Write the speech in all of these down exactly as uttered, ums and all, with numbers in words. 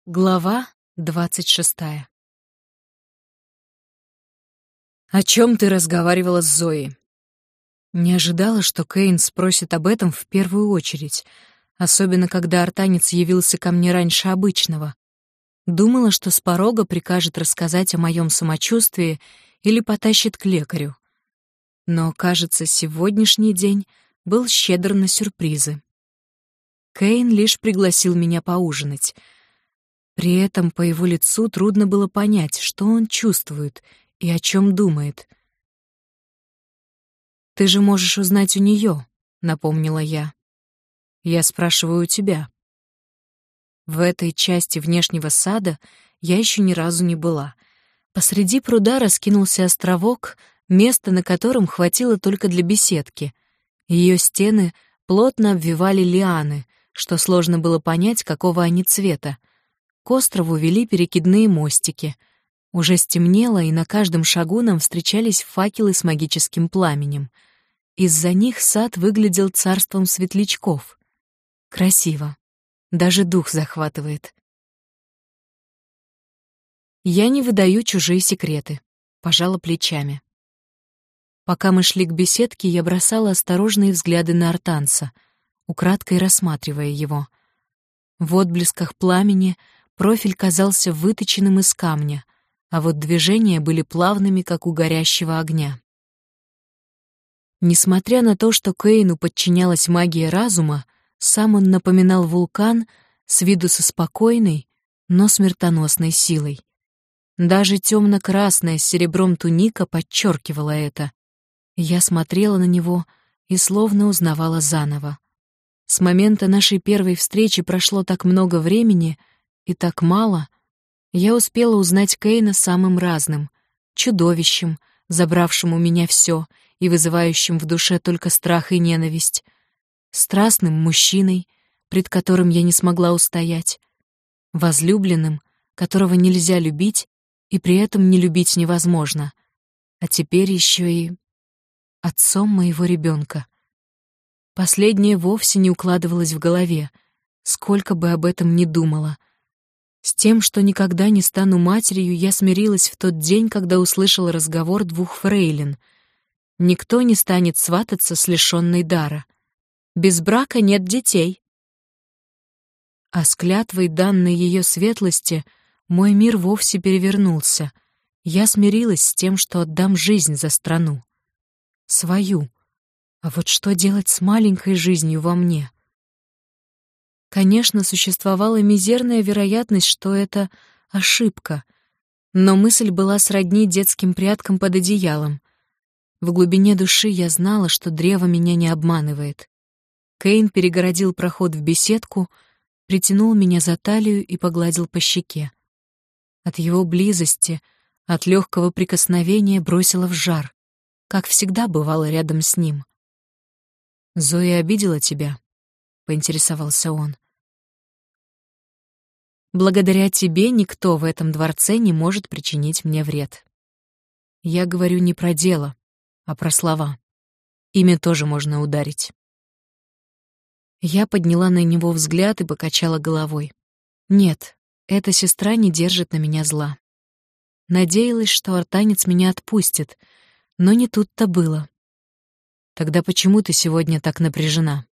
Глава двадцать шестая. «О чем ты разговаривала с Зоей?» Не ожидала, что Кейн спросит об этом в первую очередь, особенно когда артанец явился ко мне раньше обычного. Думала, что с порога прикажет рассказать о моем самочувствии или потащит к лекарю. Но, кажется, сегодняшний день был щедр на сюрпризы. Кейн лишь пригласил меня поужинать. При этом по его лицу трудно было понять, что он чувствует и о чем думает. «Ты же можешь узнать у нее», — напомнила я. «Я спрашиваю у тебя». В этой части внешнего сада я еще ни разу не была. Посреди пруда раскинулся островок, места на котором хватило только для беседки. Ее стены плотно обвивали лианы, что сложно было понять, какого они цвета. К острову вели перекидные мостики. Уже стемнело, и на каждом шагу нам встречались факелы с магическим пламенем. Из-за них сад выглядел царством светлячков. Красиво. Даже дух захватывает. Я не выдаю чужие секреты, пожала плечами. Пока мы шли к беседке, я бросала осторожные взгляды на артанца, украдкой рассматривая его. В отблесках пламени профиль казался выточенным из камня, а вот движения были плавными, как у горящего огня. Несмотря на то, что Кейну подчинялась магия разума, сам он напоминал вулкан с виду со спокойной, но смертоносной силой. Даже темно-красная с серебром туника подчеркивала это. Я смотрела на него и словно узнавала заново. С момента нашей первой встречи прошло так много времени, и так мало. Я успела узнать Кейна самым разным: чудовищем, забравшим у меня все и вызывающим в душе только страх и ненависть, страстным мужчиной, пред которым я не смогла устоять, возлюбленным, которого нельзя любить и при этом не любить невозможно, а теперь еще и отцом моего ребенка. Последнее вовсе не укладывалось в голове, сколько бы об этом ни думала. С тем, что никогда не стану матерью, я смирилась в тот день, когда услышала разговор двух фрейлин. Никто не станет свататься с лишенной дара. Без брака нет детей. А с клятвой, данной ее светлости, мой мир вовсе перевернулся. Я смирилась с тем, что отдам жизнь за страну. Свою. А вот что делать с маленькой жизнью во мне? Конечно, существовала мизерная вероятность, что это ошибка, но мысль была сродни детским пряткам под одеялом. В глубине души я знала, что древо меня не обманывает. Кейн перегородил проход в беседку, притянул меня за талию и погладил по щеке. От его близости, от легкого прикосновения бросило в жар, как всегда бывало рядом с ним. «Зоя обидела тебя?» — поинтересовался он. «Благодаря тебе никто в этом дворце не может причинить мне вред. Я говорю не про дело, а про слова. Ими тоже можно ударить». Я подняла на него взгляд и покачала головой. Нет, эта сестра не держит на меня зла. Надеялась, что артанец меня отпустит, но не тут-то было. «Тогда почему ты сегодня так напряжена?»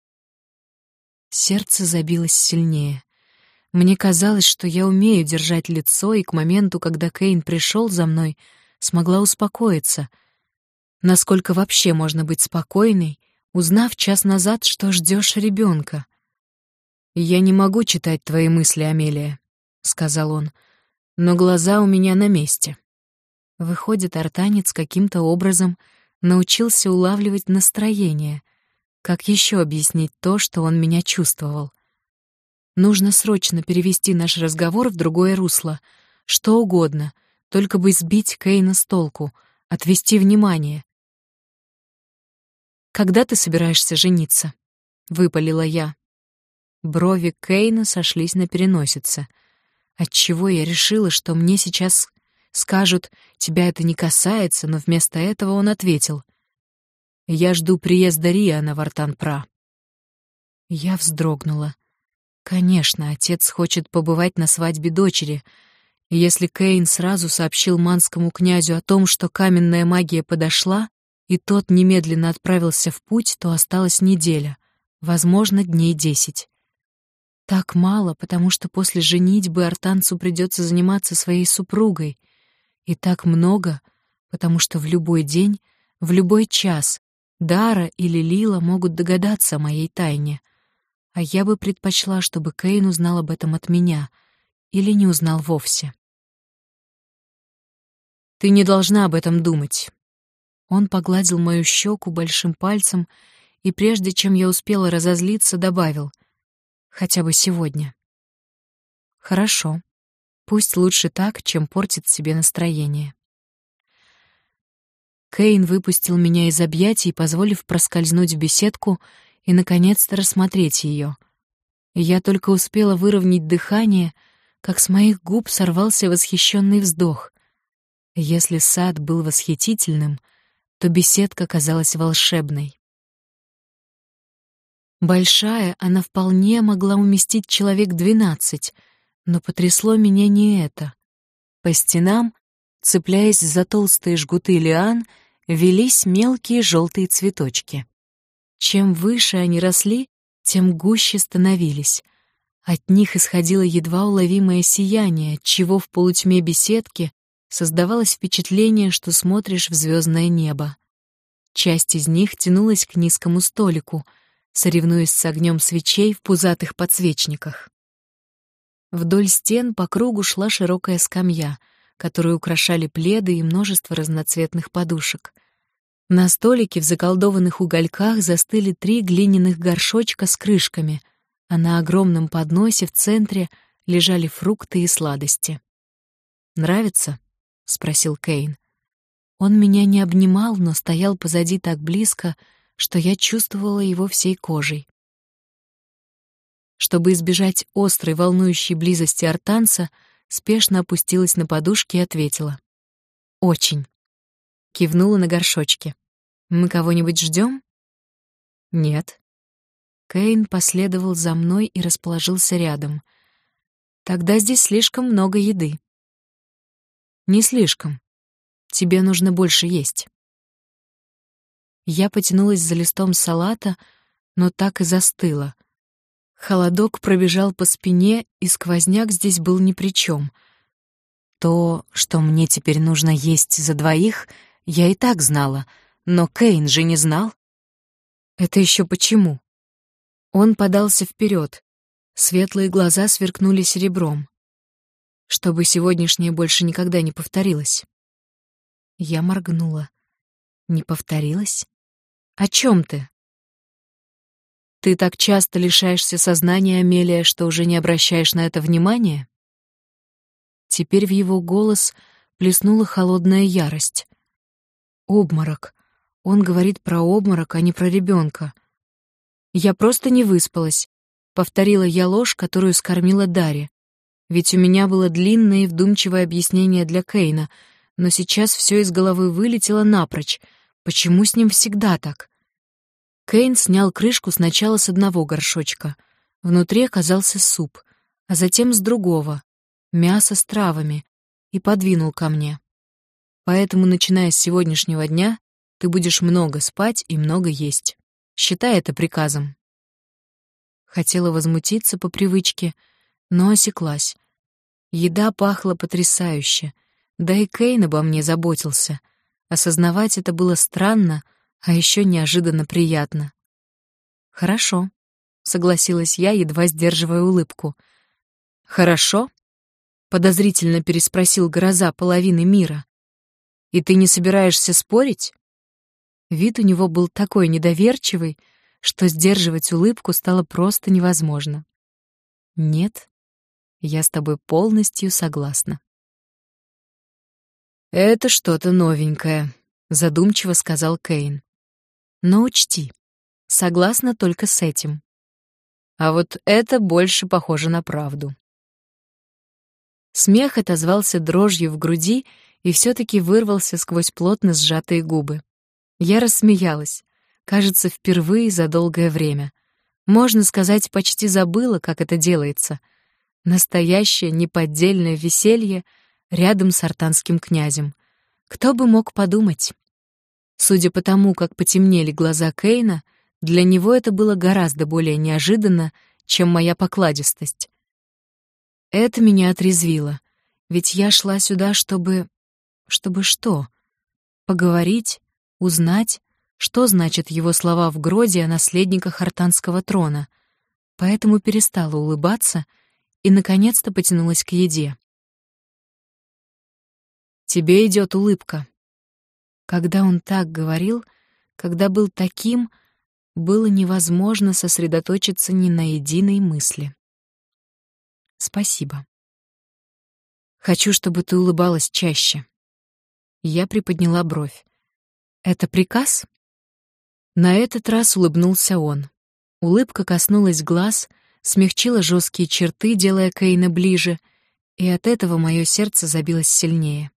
Сердце забилось сильнее. Мне казалось, что я умею держать лицо, и к моменту, когда Кейн пришел за мной, смогла успокоиться. Насколько вообще можно быть спокойной, узнав час назад, что ждешь ребенка? «Я не могу читать твои мысли, Амелия», — сказал он, — «но глаза у меня на месте». Выходит, артанец каким-то образом научился улавливать настроение. Как еще объяснить то, что он меня чувствовал? Нужно срочно перевести наш разговор в другое русло. Что угодно, только бы сбить Кейна с толку, отвести внимание. «Когда ты собираешься жениться?» — выпалила я. Брови Кейна сошлись на переносице. Отчего я решила, что мне сейчас скажут: «Тебя это не касается», но вместо этого он ответил: «Я жду приезда Риана в Артан-Пра». Я вздрогнула. Конечно, отец хочет побывать на свадьбе дочери. И если Кейн сразу сообщил манскому князю о том, что каменная магия подошла, и тот немедленно отправился в путь, то осталась неделя, возможно, дней десять. Так мало, потому что после женитьбы артанцу придется заниматься своей супругой, и так много, потому что в любой день, в любой час Дара или Лила могут догадаться о моей тайне. А я бы предпочла, чтобы Кейн узнал об этом от меня или не узнал вовсе. «Ты не должна об этом думать». Он погладил мою щеку большим пальцем и, прежде чем я успела разозлиться, добавил: «Хотя бы сегодня». «Хорошо. Пусть лучше так, чем портит себе настроение». Кейн выпустил меня из объятий, позволив проскользнуть в беседку и, наконец-то, рассмотреть ее. Я только успела выровнять дыхание, как с моих губ сорвался восхищенный вздох. Если сад был восхитительным, то беседка казалась волшебной. Большая, она вполне могла уместить человек двенадцать, но потрясло меня не это. По стенам, цепляясь за толстые жгуты лиан, велись мелкие желтые цветочки. Чем выше они росли, тем гуще становились. От них исходило едва уловимое сияние, отчего в полутьме беседки создавалось впечатление, что смотришь в звездное небо. Часть из них тянулась к низкому столику, соревнуясь с огнем свечей в пузатых подсвечниках. Вдоль стен по кругу шла широкая скамья, которую украшали пледы и множество разноцветных подушек. На столике в заколдованных угольках застыли три глиняных горшочка с крышками, а на огромном подносе в центре лежали фрукты и сладости. «Нравится?» — спросил Кейн. Он меня не обнимал, но стоял позади так близко, что я чувствовала его всей кожей. Чтобы избежать острой волнующей близости артанца, спешно опустилась на подушки и ответила: «Очень». Кивнула на горшочки. «Мы кого-нибудь ждем?» «Нет». Кейн последовал за мной и расположился рядом. «Тогда здесь слишком много еды». «Не слишком. Тебе нужно больше есть». Я потянулась за листом салата, но так и застыла. Холодок пробежал по спине, и сквозняк здесь был ни при чем. То, что мне теперь нужно есть за двоих, я и так знала, но Кейн же не знал. Это еще почему? Он подался вперед. Светлые глаза сверкнули серебром. Чтобы сегодняшнее больше никогда не повторилось. Я моргнула. Не повторилось? О чем ты? Ты так часто лишаешься сознания, Амелия, что уже не обращаешь на это внимания? Теперь в его голос плеснула холодная ярость. Обморок. Он говорит про обморок, а не про ребенка. Я просто не выспалась. Повторила я ложь, которую скормила Дарья. Ведь у меня было длинное и вдумчивое объяснение для Кейна, но сейчас все из головы вылетело напрочь. Почему с ним всегда так? Кейн снял крышку сначала с одного горшочка. Внутри оказался суп, а затем с другого — мясо с травами, и подвинул ко мне. Поэтому, начиная с сегодняшнего дня, ты будешь много спать и много есть. Считай это приказом. Хотела возмутиться по привычке, но осеклась. Еда пахла потрясающе, да и Кейн обо мне заботился. Осознавать это было странно, а еще неожиданно приятно. «Хорошо», — согласилась я, едва сдерживая улыбку. «Хорошо?» — подозрительно переспросил гроза половины мира. «И ты не собираешься спорить?» Вид у него был такой недоверчивый, что сдерживать улыбку стало просто невозможно. «Нет, я с тобой полностью согласна». «Это что-то новенькое», — задумчиво сказал Кейн. «Но учти, согласна только с этим. А вот это больше похоже на правду». Смех отозвался дрожью в груди и все-таки вырвался сквозь плотно сжатые губы. Я рассмеялась, кажется, впервые за долгое время. Можно сказать, почти забыла, как это делается. Настоящее неподдельное веселье рядом с артанским князем. Кто бы мог подумать? Судя по тому, как потемнели глаза Кейна, для него это было гораздо более неожиданно, чем моя покладистость. Это меня отрезвило, ведь я шла сюда, чтобы... Чтобы что? Поговорить, узнать, что значат его слова в Гроде о наследниках артанского трона. Поэтому перестала улыбаться и, наконец-то, потянулась к еде. «Тебе идет улыбка». Когда он так говорил, когда был таким, было невозможно сосредоточиться ни на единой мысли. «Спасибо. Хочу, чтобы ты улыбалась чаще». Я приподняла бровь. «Это приказ?» На этот раз улыбнулся он. Улыбка коснулась глаз, смягчила жесткие черты, делая Кейна ближе, и от этого мое сердце забилось сильнее.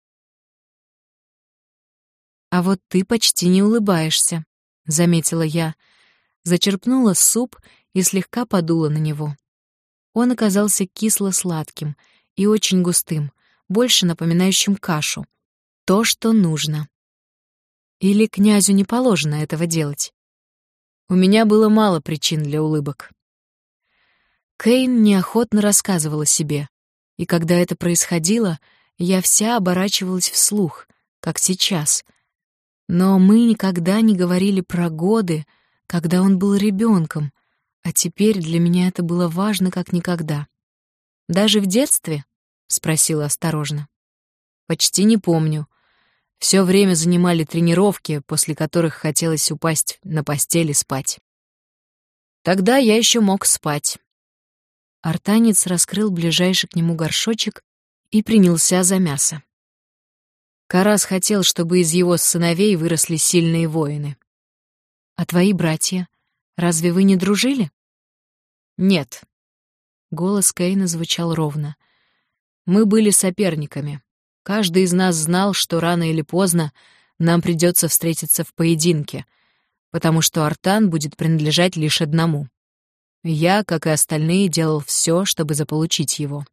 «А вот ты почти не улыбаешься», — заметила я, зачерпнула суп и слегка подула на него. Он оказался кисло-сладким и очень густым, больше напоминающим кашу. То, что нужно. Или князю не положено этого делать? У меня было мало причин для улыбок. Кейн неохотно рассказывал о себе, и когда это происходило, я вся оборачивалась вслух, как сейчас. Но мы никогда не говорили про годы, когда он был ребенком, а теперь для меня это было важно как никогда. «Даже в детстве?» — спросила осторожно. «Почти не помню. Все время занимали тренировки, после которых хотелось упасть на постель и спать. Тогда я еще мог спать». Артанец раскрыл ближайший к нему горшочек и принялся за мясо. Карас хотел, чтобы из его сыновей выросли сильные воины. «А твои братья? Разве вы не дружили?» «Нет». Голос Кейна звучал ровно. «Мы были соперниками. Каждый из нас знал, что рано или поздно нам придется встретиться в поединке, потому что Артан будет принадлежать лишь одному. Я, как и остальные, делал все, чтобы заполучить его».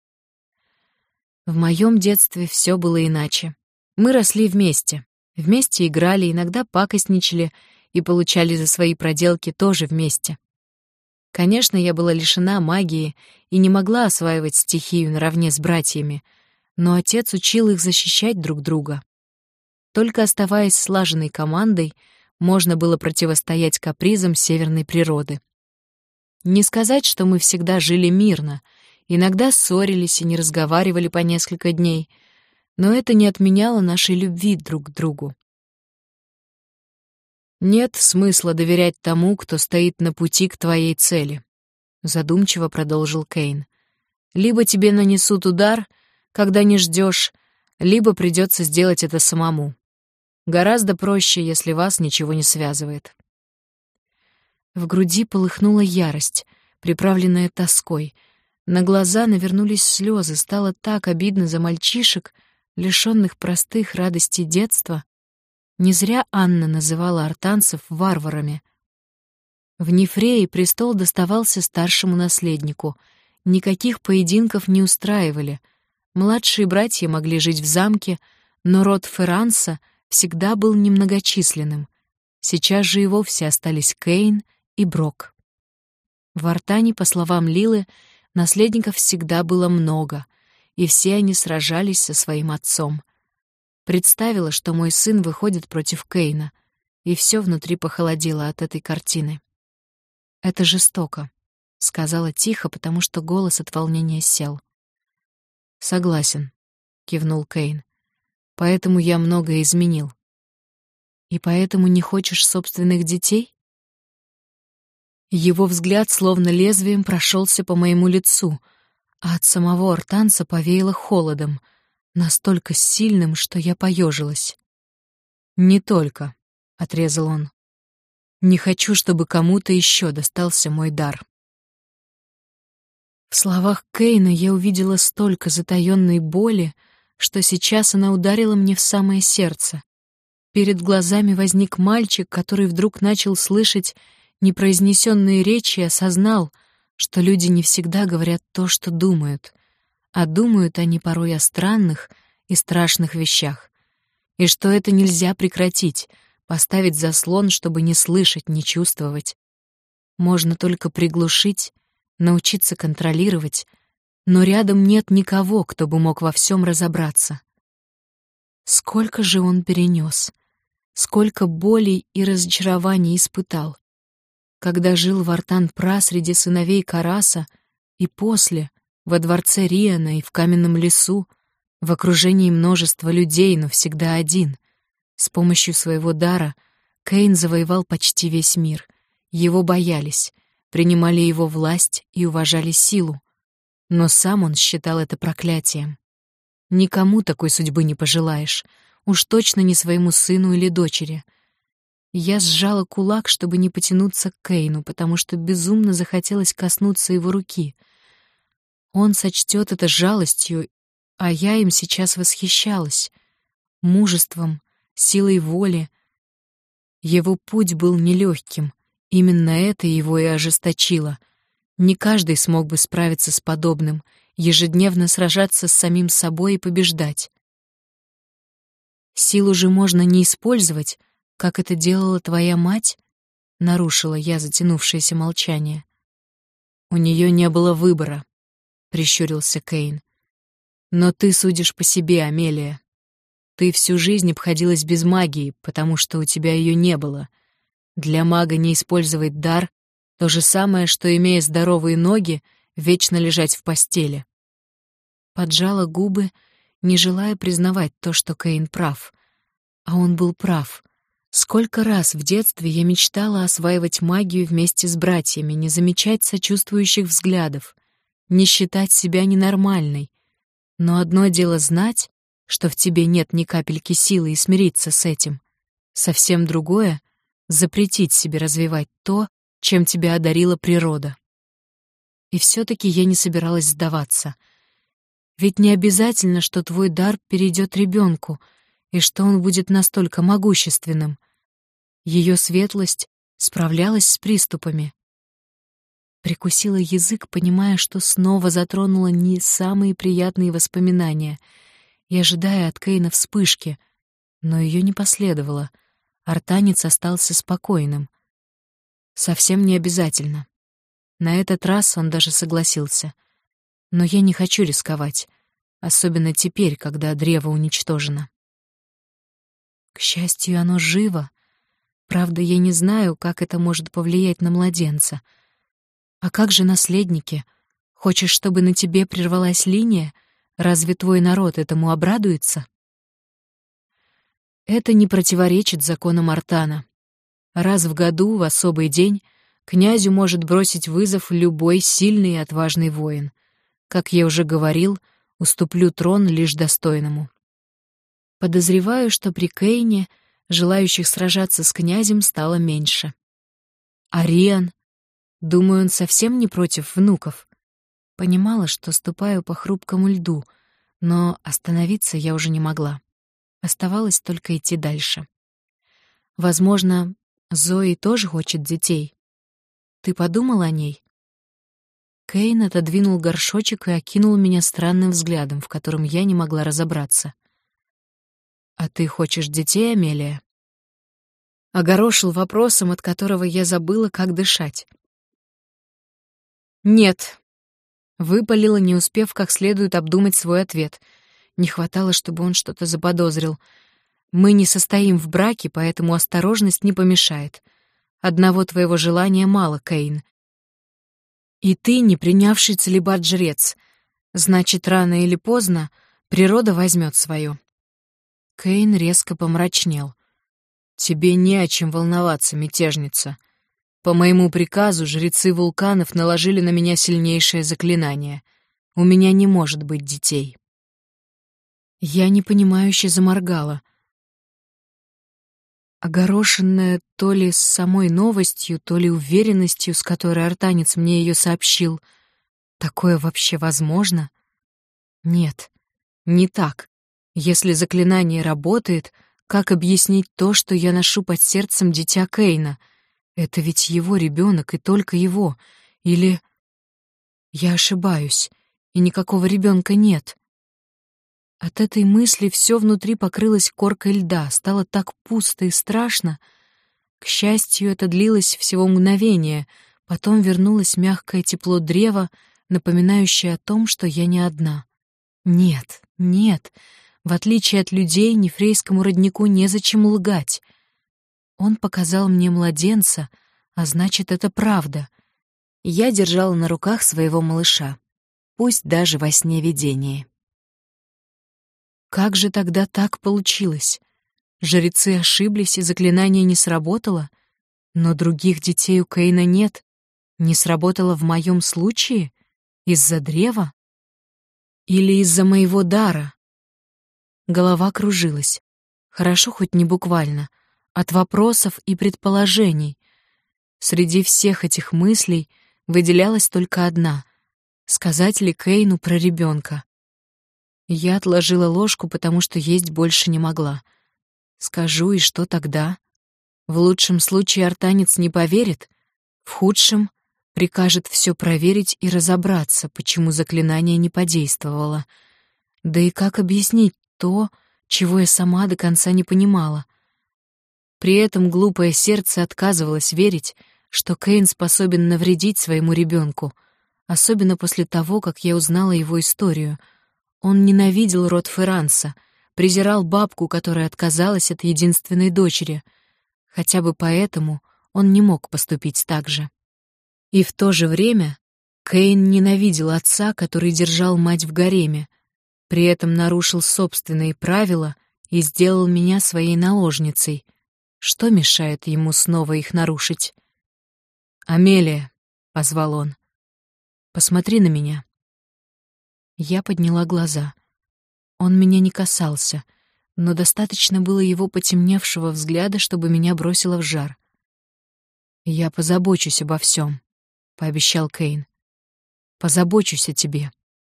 В моем детстве все было иначе. Мы росли вместе, вместе играли, иногда пакостничали и получали за свои проделки тоже вместе. Конечно, я была лишена магии и не могла осваивать стихию наравне с братьями, но отец учил их защищать друг друга. Только оставаясь слаженной командой, можно было противостоять капризам северной природы. Не сказать, что мы всегда жили мирно, иногда ссорились и не разговаривали по несколько дней, но это не отменяло нашей любви друг к другу. «Нет смысла доверять тому, кто стоит на пути к твоей цели», — задумчиво продолжил Кейн. «Либо тебе нанесут удар, когда не ждешь, либо придется сделать это самому. Гораздо проще, если вас ничего не связывает». В груди полыхнула ярость, приправленная тоской. На глаза навернулись слезы, стало так обидно за мальчишек, лишённых простых радостей детства. Не зря Анна называла артанцев варварами. В Нефрее престол доставался старшему наследнику. Никаких поединков не устраивали. Младшие братья могли жить в замке, но род Ферранса всегда был немногочисленным. Сейчас же и вовсе остались Кейн и Брок. В Артане, по словам Лилы, наследников всегда было много, и все они сражались со своим отцом. Представила, что мой сын выходит против Кейна, и все внутри похолодело от этой картины. «Это жестоко», — сказала тихо, потому что голос от волнения сел. «Согласен», — кивнул Кейн. «Поэтому я многое изменил». «И поэтому не хочешь собственных детей?» Его взгляд словно лезвием прошелся по моему лицу, а от самого артанца повеяло холодом, настолько сильным, что я поежилась. «Не только», — отрезал он. «Не хочу, чтобы кому-то еще достался мой дар». В словах Кейна я увидела столько затаённой боли, что сейчас она ударила мне в самое сердце. Перед глазами возник мальчик, который вдруг начал слышать непроизнесенные речи осознал, что люди не всегда говорят то, что думают, а думают они порой о странных и страшных вещах, и что это нельзя прекратить, поставить заслон, чтобы не слышать, не чувствовать. Можно только приглушить, научиться контролировать, но рядом нет никого, кто бы мог во всем разобраться. Сколько же он перенес, сколько болей и разочарований испытал, когда жил в Артан-Пра среди сыновей Караса и после, во дворце Риана и в каменном лесу, в окружении множества людей, но всегда один. С помощью своего дара Каин завоевал почти весь мир. Его боялись, принимали его власть и уважали силу, но сам он считал это проклятием. Никому такой судьбы не пожелаешь, уж точно не своему сыну или дочери. Я сжала кулак, чтобы не потянуться к Каину, потому что безумно захотелось коснуться его руки. Он сочтет это жалостью, а я им сейчас восхищалась. Мужеством, силой воли. Его путь был нелегким, именно это его и ожесточило. Не каждый смог бы справиться с подобным, ежедневно сражаться с самим собой и побеждать. «Силу же можно не использовать, как это делала твоя мать?» — нарушила я затянувшееся молчание. «У нее не было выбора», — прищурился Каин. «Но ты судишь по себе, Амелия. Ты всю жизнь обходилась без магии, потому что у тебя ее не было. Для мага не использовать дар — то же самое, что, имея здоровые ноги, вечно лежать в постели». Поджала губы, не желая признавать то, что Каин прав. А он был прав. Сколько раз в детстве я мечтала осваивать магию вместе с братьями, не замечать сочувствующих взглядов, не считать себя ненормальной. Но одно дело знать, что в тебе нет ни капельки силы, и смириться с этим. Совсем другое — запретить себе развивать то, чем тебя одарила природа. И все-таки я не собиралась сдаваться. Ведь не обязательно, что твой дар перейдет ребенку, и что он будет настолько могущественным. Ее светлость справлялась с приступами. Прикусила язык, понимая, что снова затронула не самые приятные воспоминания, и ожидая от Каина вспышки, но ее не последовало. Артанец остался спокойным. Совсем не обязательно. На этот раз он даже согласился. Но я не хочу рисковать, особенно теперь, когда древо уничтожено. К счастью, оно живо. Правда, я не знаю, как это может повлиять на младенца. А как же наследники? Хочешь, чтобы на тебе прервалась линия? Разве твой народ этому обрадуется? Это не противоречит законам Артана. Раз в году, в особый день, князю может бросить вызов любой сильный и отважный воин. Как я уже говорил, уступлю трон лишь достойному. Подозреваю, что при Каине желающих сражаться с князем стало меньше. Ариан, думаю, он совсем не против внуков. Понимала, что ступаю по хрупкому льду, но остановиться я уже не могла. Оставалось только идти дальше. Возможно, Зои тоже хочет детей. Ты подумал о ней? Каин отодвинул горшочек и окинул меня странным взглядом, в котором я не могла разобраться. «А ты хочешь детей, Амелия?» Огорошил вопросом, от которого я забыла, как дышать. «Нет», — выпалила, не успев как следует обдумать свой ответ. Не хватало, чтобы он что-то заподозрил. «Мы не состоим в браке, поэтому осторожность не помешает. Одного твоего желания мало, Каин. И ты не принявший целибат жрец. Значит, рано или поздно природа возьмет свое». Каин резко помрачнел. «Тебе не о чем волноваться, мятежница. По моему приказу жрецы вулканов наложили на меня сильнейшее заклинание. У меня не может быть детей». Я непонимающе заморгала. Огорошенная то ли самой новостью, то ли уверенностью, с которой артанец мне ее сообщил. Такое вообще возможно? Нет, не так. Если заклинание работает, как объяснить то, что я ношу под сердцем дитя Каина? Это ведь его ребенок и только его. Или я ошибаюсь, и никакого ребенка нет. От этой мысли все внутри покрылось коркой льда, стало так пусто и страшно. К счастью, это длилось всего мгновение, потом вернулось мягкое тепло древа, напоминающее о том, что я не одна. Нет, нет, в отличие от людей, Нефрейскому роднику незачем лгать. Он показал мне младенца, а значит, это правда. Я держала на руках своего малыша, пусть даже во сне видение. Как же тогда так получилось? Жрецы ошиблись, и заклинание не сработало? Но других детей у Кэйна нет. Не сработало в моем случае? Из-за древа? Или из-за моего дара? Голова кружилась. Хорошо, хоть не буквально. От вопросов и предположений. Среди всех этих мыслей выделялась только одна — сказать ли Кэйну про ребенка. Я отложила ложку, потому что есть больше не могла. Скажу, и что тогда? В лучшем случае артанец не поверит, в худшем прикажет все проверить и разобраться, почему заклинание не подействовало. Да и как объяснить то, чего я сама до конца не понимала? При этом глупое сердце отказывалось верить, что Кэйн способен навредить своему ребенку, особенно после того, как я узнала его историю. Он ненавидел род Ферранса, презирал бабку, которая отказалась от единственной дочери. Хотя бы поэтому он не мог поступить так же. И в то же время Кэйн ненавидел отца, который держал мать в гареме, при этом нарушил собственные правила и сделал меня своей наложницей. Что мешает ему снова их нарушить? «Амелия», — позвал он, — «посмотри на меня». Я подняла глаза. Он меня не касался, но достаточно было его потемневшего взгляда, чтобы меня бросило в жар. «Я позабочусь обо всем», — пообещал Кэйн. «Позабочусь о тебе».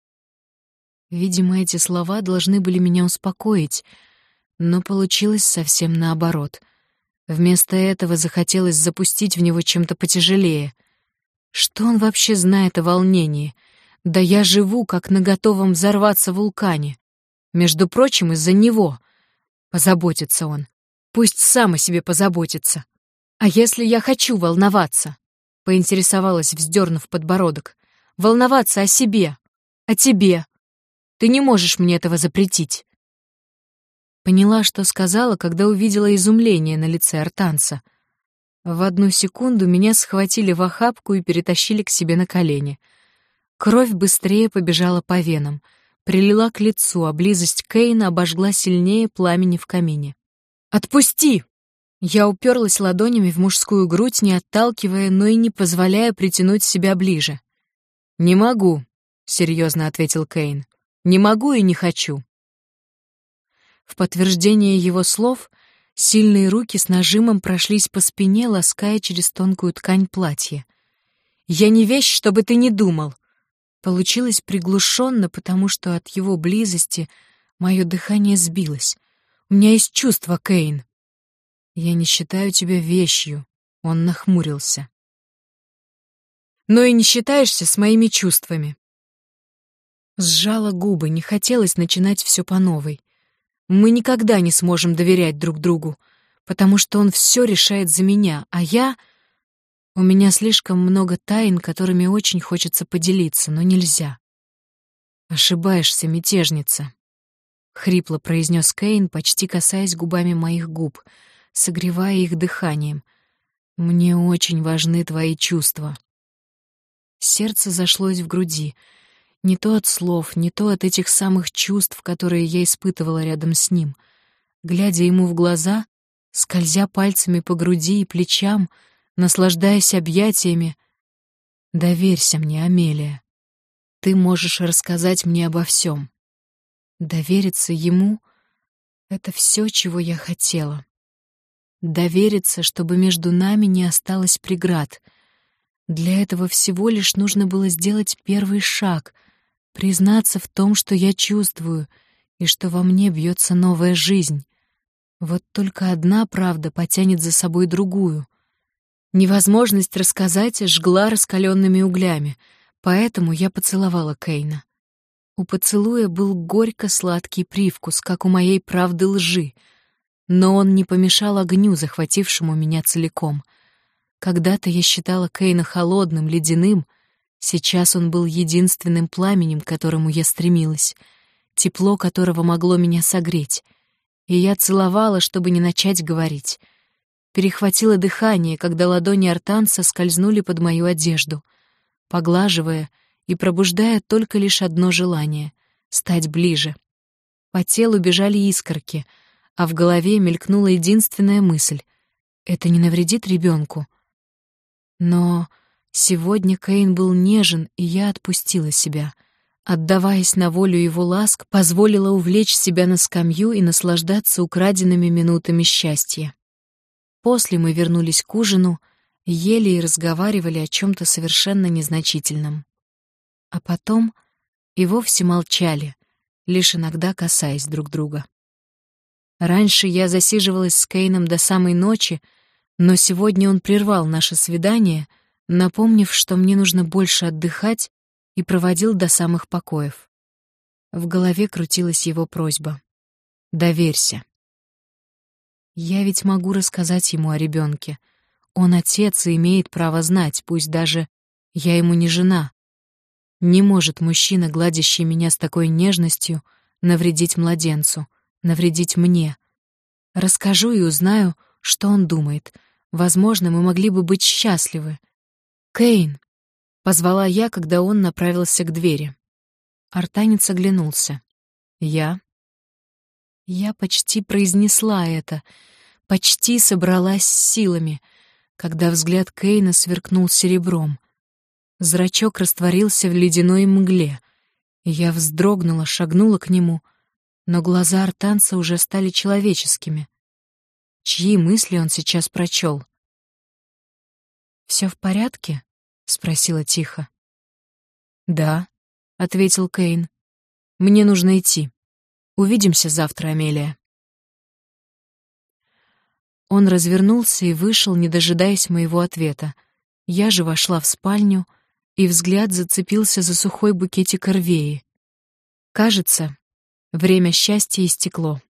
Видимо, эти слова должны были меня успокоить, но получилось совсем наоборот. Вместо этого захотелось запустить в него чем-то потяжелее. Что он вообще знает о волнении? Да я живу, как на готовом взорваться вулкане. Между прочим, из-за него. Позаботится он. Пусть сам о себе позаботится. А если я хочу волноваться? Поинтересовалась, вздернув подбородок. Волноваться о себе, о тебе. Ты не можешь мне этого запретить. Поняла, что сказала, когда увидела изумление на лице артанца. В одну секунду меня схватили в охапку и перетащили к себе на колени. Кровь быстрее побежала по венам, прилила к лицу, а близость Кэйна обожгла сильнее пламени в камине. «Отпусти!» Я уперлась ладонями в мужскую грудь, не отталкивая, но и не позволяя притянуть себя ближе. «Не могу», — серьезно ответил Кэйн. «Не могу и не хочу». В подтверждение его слов сильные руки с нажимом прошлись по спине, лаская через тонкую ткань платья. «Я не вещь, чтобы ты не думал!» Получилось приглушенно, потому что от его близости мое дыхание сбилось. «У меня есть чувство, Кэйн!» «Я не считаю тебя вещью», — он нахмурился. «Но и не считаешься с моими чувствами». Сжала губы, не хотелось начинать все по новой. Мы никогда не сможем доверять друг другу, потому что он все решает за меня, а я... У меня слишком много тайн, которыми очень хочется поделиться, но нельзя. «Ошибаешься, мятежница», — хрипло произнес Кэйн, почти касаясь губами моих губ, согревая их дыханием. «Мне очень важны твои чувства». Сердце зашлось в груди. Не то от слов, не то от этих самых чувств, которые я испытывала рядом с ним. Глядя ему в глаза, скользя пальцами по груди и плечам, наслаждаясь объятиями. «Доверься мне, Амелия. Ты можешь рассказать мне обо всем». Довериться ему — это все, чего я хотела. Довериться, чтобы между нами не осталось преград. Для этого всего лишь нужно было сделать первый шаг, признаться в том, что я чувствую, и что во мне бьется новая жизнь. Вот только одна правда потянет за собой другую. Невозможность рассказать жгла раскаленными углями, поэтому я поцеловала Кейна. У поцелуя был горько-сладкий привкус, как у моей правды лжи, но он не помешал огню, захватившему меня целиком. Когда-то я считала Кейна холодным, ледяным, сейчас он был единственным пламенем, к которому я стремилась, тепло которого могло меня согреть. И я целовала, чтобы не начать говорить. Перехватило дыхание, когда ладони артанца скользнули под мою одежду, поглаживая и пробуждая только лишь одно желание — стать ближе. По телу бежали искорки, а в голове мелькнула единственная мысль — это не навредит ребенку. Но сегодня Кейн был нежен, и я отпустила себя. Отдаваясь на волю его ласк, позволила увлечь себя на скамью и наслаждаться украденными минутами счастья. После мы вернулись к ужину, ели и разговаривали о чем-то совершенно незначительном. А потом и вовсе молчали, лишь иногда касаясь друг друга. Раньше я засиживалась с Кейном до самой ночи, но сегодня он прервал наше свидание, напомнив, что мне нужно больше отдыхать, и проводил до самых покоев. В голове крутилась его просьба: «Доверься». Я ведь могу рассказать ему о ребенке. Он отец и имеет право знать, пусть даже я ему не жена. Не может мужчина, гладящий меня с такой нежностью, навредить младенцу, навредить мне. Расскажу и узнаю, что он думает. Возможно, мы могли бы быть счастливы. «Кейн!» — позвала я, когда он направился к двери. Артанец оглянулся. «Я?» Я почти произнесла это, почти собралась с силами, когда взгляд Кейна сверкнул серебром. Зрачок растворился в ледяной мгле, и я вздрогнула, шагнула к нему, но глаза артанца уже стали человеческими. Чьи мысли он сейчас прочел? «Все в порядке?» — спросила тихо. «Да», — ответил Кейн. «Мне нужно идти. Увидимся завтра, Амелия». Он развернулся и вышел, не дожидаясь моего ответа. Я же вошла в спальню, и взгляд зацепился за сухой букетик орвеи. Кажется, время счастья истекло.